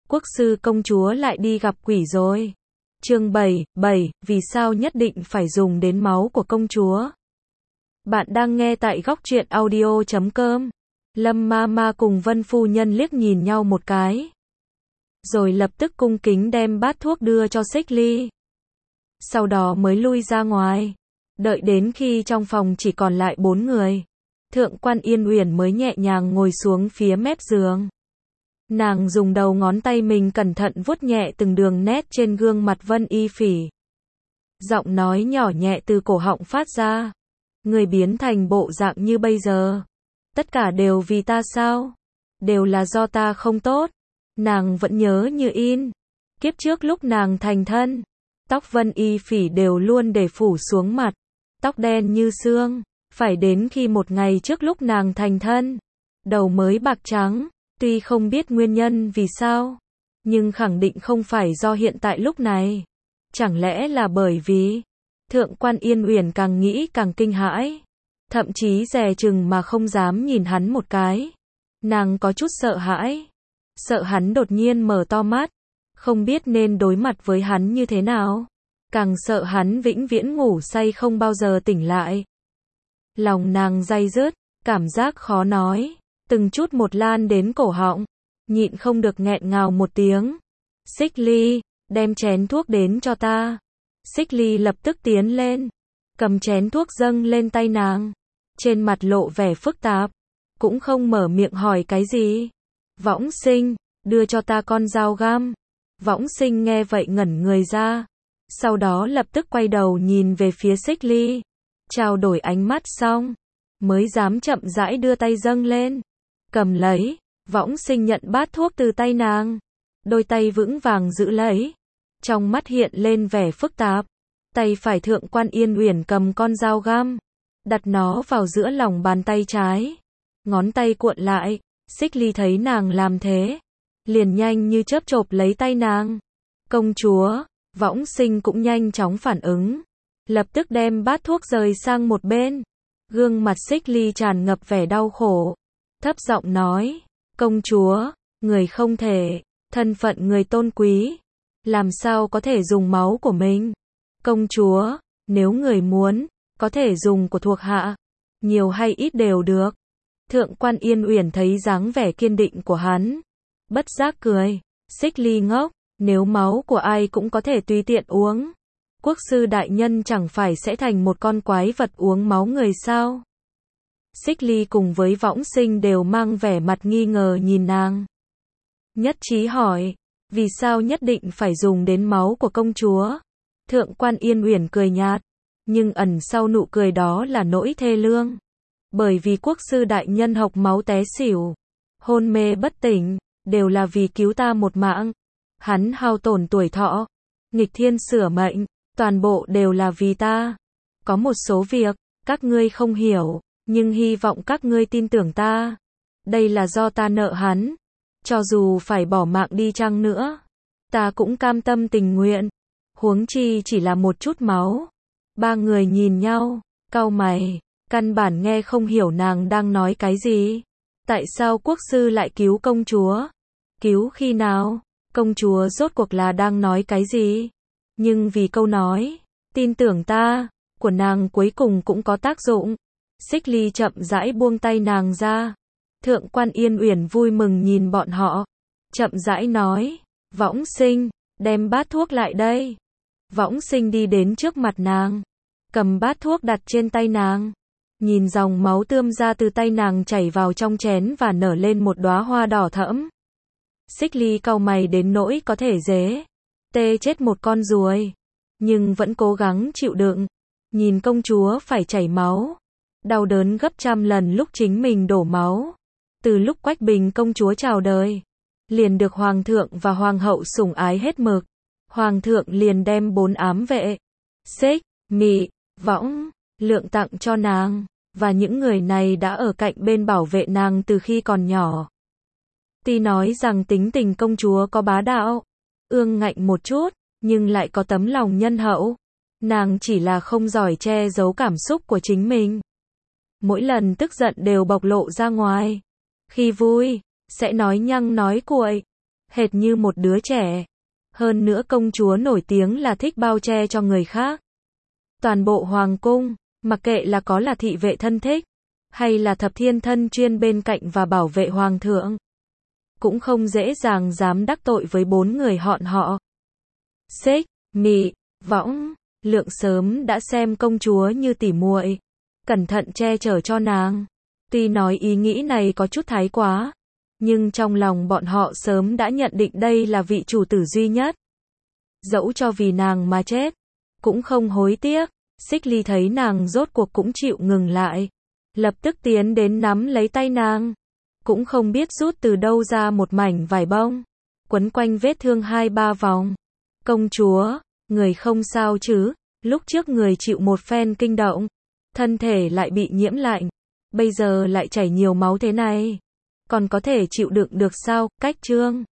Quốc sư công chúa lại đi gặp quỷ rồi. Chương 7, vì sao nhất định phải dùng đến máu của công chúa? Bạn đang nghe tại góc truyện audio.com. Lâm ma ma cùng Vân phu nhân liếc nhìn nhau một cái, rồi lập tức cung kính đem bát thuốc đưa cho Xích Ly. Sau đó mới lui ra ngoài. Đợi đến khi trong phòng chỉ còn lại 4 người, Thượng quan Yên Uyển mới nhẹ nhàng ngồi xuống phía mép giường. Nàng dùng đầu ngón tay mình cẩn thận vuốt nhẹ từng đường nét trên gương mặt Vân Y Phỉ. Giọng nói nhỏ nhẹ từ cổ họng phát ra. Người biến thành bộ dạng như bây giờ, tất cả đều vì ta sao? Đều là do ta không tốt. Nàng vẫn nhớ như in. Kiếp trước lúc nàng thành thân, tóc Vân Y Phỉ đều luôn để phủ xuống mặt. Tóc đen như xương. Phải đến khi một ngày trước lúc nàng thành thân, đầu mới bạc trắng. Tuy không biết nguyên nhân vì sao, nhưng khẳng định không phải do hiện tại lúc này. Chẳng lẽ là bởi vì... Thượng quan Yên Uyển càng nghĩ càng kinh hãi, thậm chí dè chừng mà không dám nhìn hắn một cái. Nàng có chút sợ hãi, sợ hắn đột nhiên mở to mắt, không biết nên đối mặt với hắn như thế nào. Càng sợ hắn vĩnh viễn ngủ say không bao giờ tỉnh lại. Lòng nàng day dứt, cảm giác khó nói, từng chút một lan đến cổ họng, nhịn không được nghẹn ngào một tiếng. Xích Ly, đem chén thuốc đến cho ta. Xích Ly lập tức tiến lên, cầm chén thuốc dâng lên tay nàng, trên mặt lộ vẻ phức tạp, cũng không mở miệng hỏi cái gì. Võng Sinh, đưa cho ta con dao găm. Võng Sinh nghe vậy ngẩn người ra, sau đó lập tức quay đầu nhìn về phía Xích Ly, trao đổi ánh mắt xong, mới dám chậm rãi đưa tay dâng lên, cầm lấy. Võng Sinh nhận bát thuốc từ tay nàng, đôi tay vững vàng giữ lấy, trong mắt hiện lên vẻ phức tạp. Tay phải Thượng quan Yên Uyển cầm con dao găm, đặt nó vào giữa lòng bàn tay trái, ngón tay cuộn lại. Xích Ly thấy nàng làm thế, liền nhanh như chớp chộp lấy tay nàng. Công chúa. Võng Sinh cũng nhanh chóng phản ứng, lập tức đem bát thuốc rời sang một bên. Gương mặt Xích Ly tràn ngập vẻ đau khổ, thấp giọng nói, công chúa, người không thể, thân phận người tôn quý, làm sao có thể dùng máu của mình? Công chúa, nếu người muốn, có thể dùng của thuộc hạ, nhiều hay ít đều được. Thượng quan Yên Uyển thấy dáng vẻ kiên định của hắn, bất giác cười. Xích Ly ngốc, nếu máu của ai cũng có thể tùy tiện uống, quốc sư đại nhân chẳng phải sẽ thành một con quái vật uống máu người sao? Xích Ly cùng với Võng Sinh đều mang vẻ mặt nghi ngờ nhìn nàng. Nhất trí hỏi, vì sao nhất định phải dùng đến máu của công chúa? Thượng quan Yên Uyển cười nhạt, nhưng ẩn sau nụ cười đó là nỗi thê lương. Bởi vì quốc sư đại nhân hộc máu té xỉu, hôn mê bất tỉnh, đều là vì cứu ta một mạng. Hắn hao tổn tuổi thọ, nghịch thiên sửa mệnh, toàn bộ đều là vì ta. Có một số việc, các ngươi không hiểu, nhưng hy vọng các ngươi tin tưởng ta. Đây là do ta nợ hắn. Cho dù phải bỏ mạng đi chăng nữa, ta cũng cam tâm tình nguyện. Huống chi chỉ là một chút máu. Ba người nhìn nhau, cau mày, căn bản nghe không hiểu nàng đang nói cái gì. Tại sao quốc sư lại cứu công chúa? Cứu khi nào? Công chúa rốt cuộc là đang nói cái gì? Nhưng vì câu nói, tin tưởng ta, của nàng cuối cùng cũng có tác dụng. Xích Ly chậm rãi buông tay nàng ra. Thượng quan Yên Uyển vui mừng nhìn bọn họ, chậm rãi nói, Võng Sinh, đem bát thuốc lại đây. Võng Sinh đi đến trước mặt nàng, cầm bát thuốc đặt trên tay nàng, nhìn dòng máu tươm ra từ tay nàng chảy vào trong chén và nở lên một đóa hoa đỏ thẫm. Xích Ly cau mày đến nỗi có thể dế tê chết một con ruồi, nhưng vẫn cố gắng chịu đựng. Nhìn công chúa phải chảy máu, đau đớn gấp trăm lần lúc chính mình đổ máu. Từ lúc Quách Bình công chúa chào đời, liền được hoàng thượng và hoàng hậu sủng ái hết mực. Hoàng thượng liền đem 4 ám vệ, Xích, Mị, Võng, Lượng tặng cho nàng, và những người này đã ở cạnh bên bảo vệ nàng từ khi còn nhỏ. Tuy nói rằng tính tình công chúa có bá đạo, ương ngạnh một chút, nhưng lại có tấm lòng nhân hậu. Nàng chỉ là không giỏi che giấu cảm xúc của chính mình. Mỗi lần tức giận đều bộc lộ ra ngoài. Khi vui, sẽ nói nhăng nói cuội. hệt như một đứa trẻ. Hơn nữa công chúa nổi tiếng là thích bao che cho người khác. Toàn bộ hoàng cung, mặc kệ là có là thị vệ thân thích, hay là thập thiên thân chuyên bên cạnh và bảo vệ hoàng thượng, cũng không dễ dàng dám đắc tội với 4 người họ. Xích, Mị, Võng, Lượng sớm đã xem công chúa như tỉ muội, cẩn thận che chở cho nàng. Tuy nói ý nghĩ này có chút thái quá, nhưng trong lòng bọn họ sớm đã nhận định đây là vị chủ tử duy nhất. Dẫu cho vì nàng mà chết, cũng không hối tiếc. Xích Ly thấy nàng rốt cuộc cũng chịu ngừng lại, lập tức tiến đến nắm lấy tay nàng, cũng không biết rút từ đâu ra một mảnh vải bông, quấn quanh vết thương 2-3 vòng. Công chúa, người không sao chứ? Lúc trước người chịu một phen kinh động, thân thể lại bị nhiễm lạnh, bây giờ lại chảy nhiều máu thế này, còn có thể chịu đựng được sao? Cách Trương